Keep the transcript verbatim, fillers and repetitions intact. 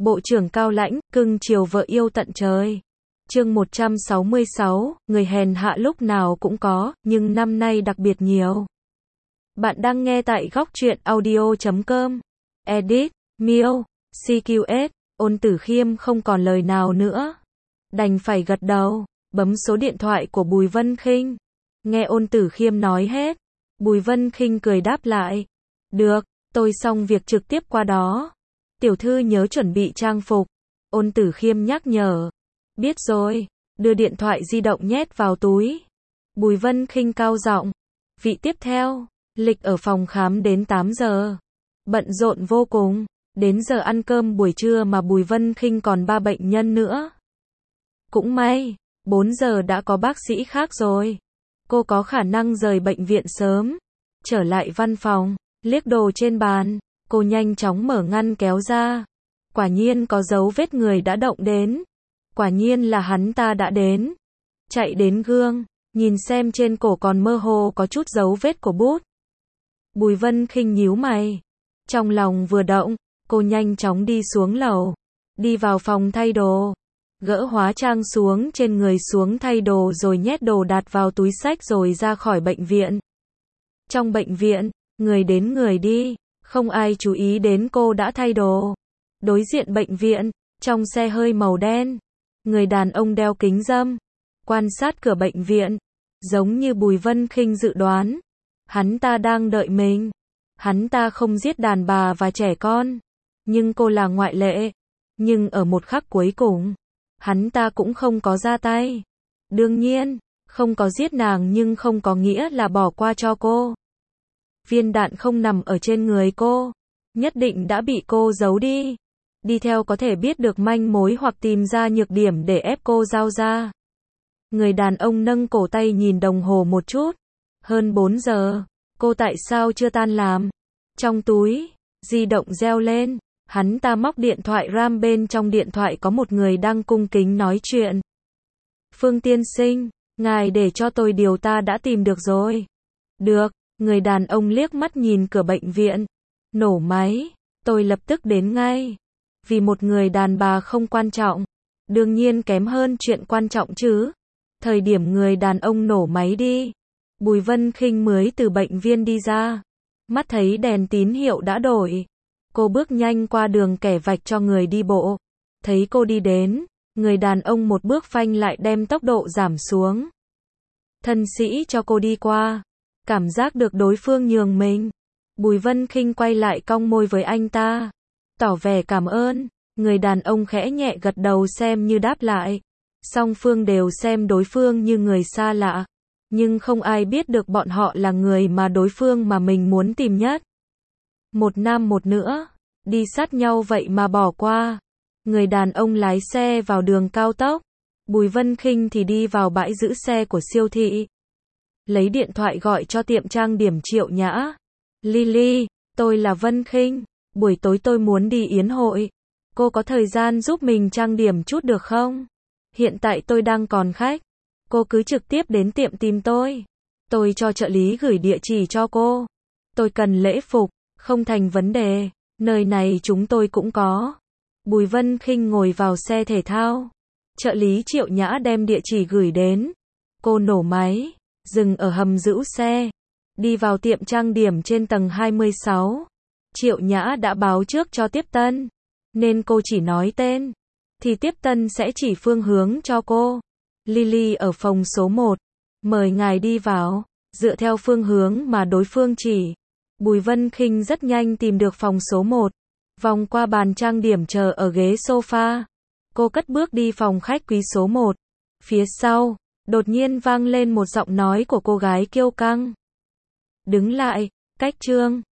Bộ trưởng cao lãnh, cưng chiều vợ yêu tận trời. Chương một trăm sáu mươi sáu, người hèn hạ lúc nào cũng có, nhưng năm nay đặc biệt nhiều. Bạn đang nghe tại góc truyện audio chấm com. Edit, Miêu, xê quy ét, Ôn Tử Khiêm không còn lời nào nữa. Đành phải gật đầu, bấm số điện thoại của Bùi Vân Khinh. Nghe Ôn Tử Khiêm nói hết, Bùi Vân Khinh cười đáp lại. Được, tôi xong việc trực tiếp qua đó. Tiểu thư nhớ chuẩn bị trang phục. Ôn Tử Khiêm nhắc nhở. Biết rồi, đưa điện thoại di động nhét vào túi. Bùi Vân Khinh cao giọng. Vị tiếp theo, lịch ở phòng khám đến tám giờ. Bận rộn vô cùng, đến giờ ăn cơm buổi trưa mà Bùi Vân Khinh còn ba bệnh nhân nữa. Cũng may, bốn giờ đã có bác sĩ khác rồi. Cô có khả năng rời bệnh viện sớm. Trở lại văn phòng, liếc đồ trên bàn, cô nhanh chóng mở ngăn kéo ra. Quả nhiên có dấu vết người đã động đến. Quả nhiên là hắn ta đã đến. Chạy đến gương, nhìn xem trên cổ còn mơ hồ có chút dấu vết của bút. Bùi Vân Khinh nhíu mày. Trong lòng vừa động, cô nhanh chóng đi xuống lầu. Đi vào phòng thay đồ. Gỡ hóa trang xuống trên người xuống thay đồ rồi nhét đồ đặt vào túi xách rồi ra khỏi bệnh viện. Trong bệnh viện, người đến người đi, không ai chú ý đến cô đã thay đồ. Đối diện bệnh viện, trong xe hơi màu đen, người đàn ông đeo kính râm, quan sát cửa bệnh viện, giống như Bùi Vân Khinh dự đoán. Hắn ta đang đợi mình. Hắn ta không giết đàn bà và trẻ con, nhưng cô là ngoại lệ. Nhưng ở một khắc cuối cùng, hắn ta cũng không có ra tay. Đương nhiên, không có giết nàng nhưng không có nghĩa là bỏ qua cho cô. Viên đạn không nằm ở trên người cô, nhất định đã bị cô giấu đi. Đi theo có thể biết được manh mối hoặc tìm ra nhược điểm để ép cô giao ra. Người đàn ông nâng cổ tay nhìn đồng hồ một chút. Hơn bốn giờ, cô tại sao chưa tan làm? Trong túi, di động reo lên. Hắn ta móc điện thoại RAM, bên trong điện thoại có một người đang cung kính nói chuyện. Phương tiên sinh, ngài để cho tôi điều ta đã tìm được rồi. Được, người đàn ông liếc mắt nhìn cửa bệnh viện. Nổ máy, tôi lập tức đến ngay. Vì một người đàn bà không quan trọng, đương nhiên kém hơn chuyện quan trọng chứ. Thời điểm người đàn ông nổ máy đi, Bùi Vân Khinh mới từ bệnh viện đi ra. Mắt thấy đèn tín hiệu đã đổi. Cô bước nhanh qua đường kẻ vạch cho người đi bộ. Thấy cô đi đến, người đàn ông một bước phanh lại đem tốc độ giảm xuống. Thân sĩ cho cô đi qua. Cảm giác được đối phương nhường mình. Bùi Vân Khinh quay lại cong môi với anh ta. Tỏ vẻ cảm ơn. Người đàn ông khẽ nhẹ gật đầu xem như đáp lại. Song phương đều xem đối phương như người xa lạ. Nhưng không ai biết được bọn họ là người mà đối phương mà mình muốn tìm nhất. Một nam một nữ, đi sát nhau vậy mà bỏ qua. Người đàn ông lái xe vào đường cao tốc. Bùi Vân Khinh thì đi vào bãi giữ xe của siêu thị. Lấy điện thoại gọi cho tiệm trang điểm Triệu Nhã. Lily, tôi là Vân Khinh. Buổi tối tôi muốn đi yến hội. Cô có thời gian giúp mình trang điểm chút được không? Hiện tại tôi đang còn khách. Cô cứ trực tiếp đến tiệm tìm tôi. Tôi cho trợ lý gửi địa chỉ cho cô. Tôi cần lễ phục, không thành vấn đề. Nơi này chúng tôi cũng có. Bùi Vân Khinh ngồi vào xe thể thao. Trợ lý Triệu Nhã đem địa chỉ gửi đến. Cô nổ máy, dừng ở hầm giữ xe. Đi vào tiệm trang điểm trên tầng hai mươi sáu. Triệu Nhã đã báo trước cho tiếp tân, nên cô chỉ nói tên, thì tiếp tân sẽ chỉ phương hướng cho cô. Lily ở phòng số một. Mời ngài đi vào. Dựa theo phương hướng mà đối phương chỉ, Bùi Vân Khinh rất nhanh tìm được phòng số một. Vòng qua bàn trang điểm chờ ở ghế sofa. Cô cất bước đi phòng khách quý số một. Phía sau, đột nhiên vang lên một giọng nói của cô gái kiêu căng. Đứng lại, cách trương.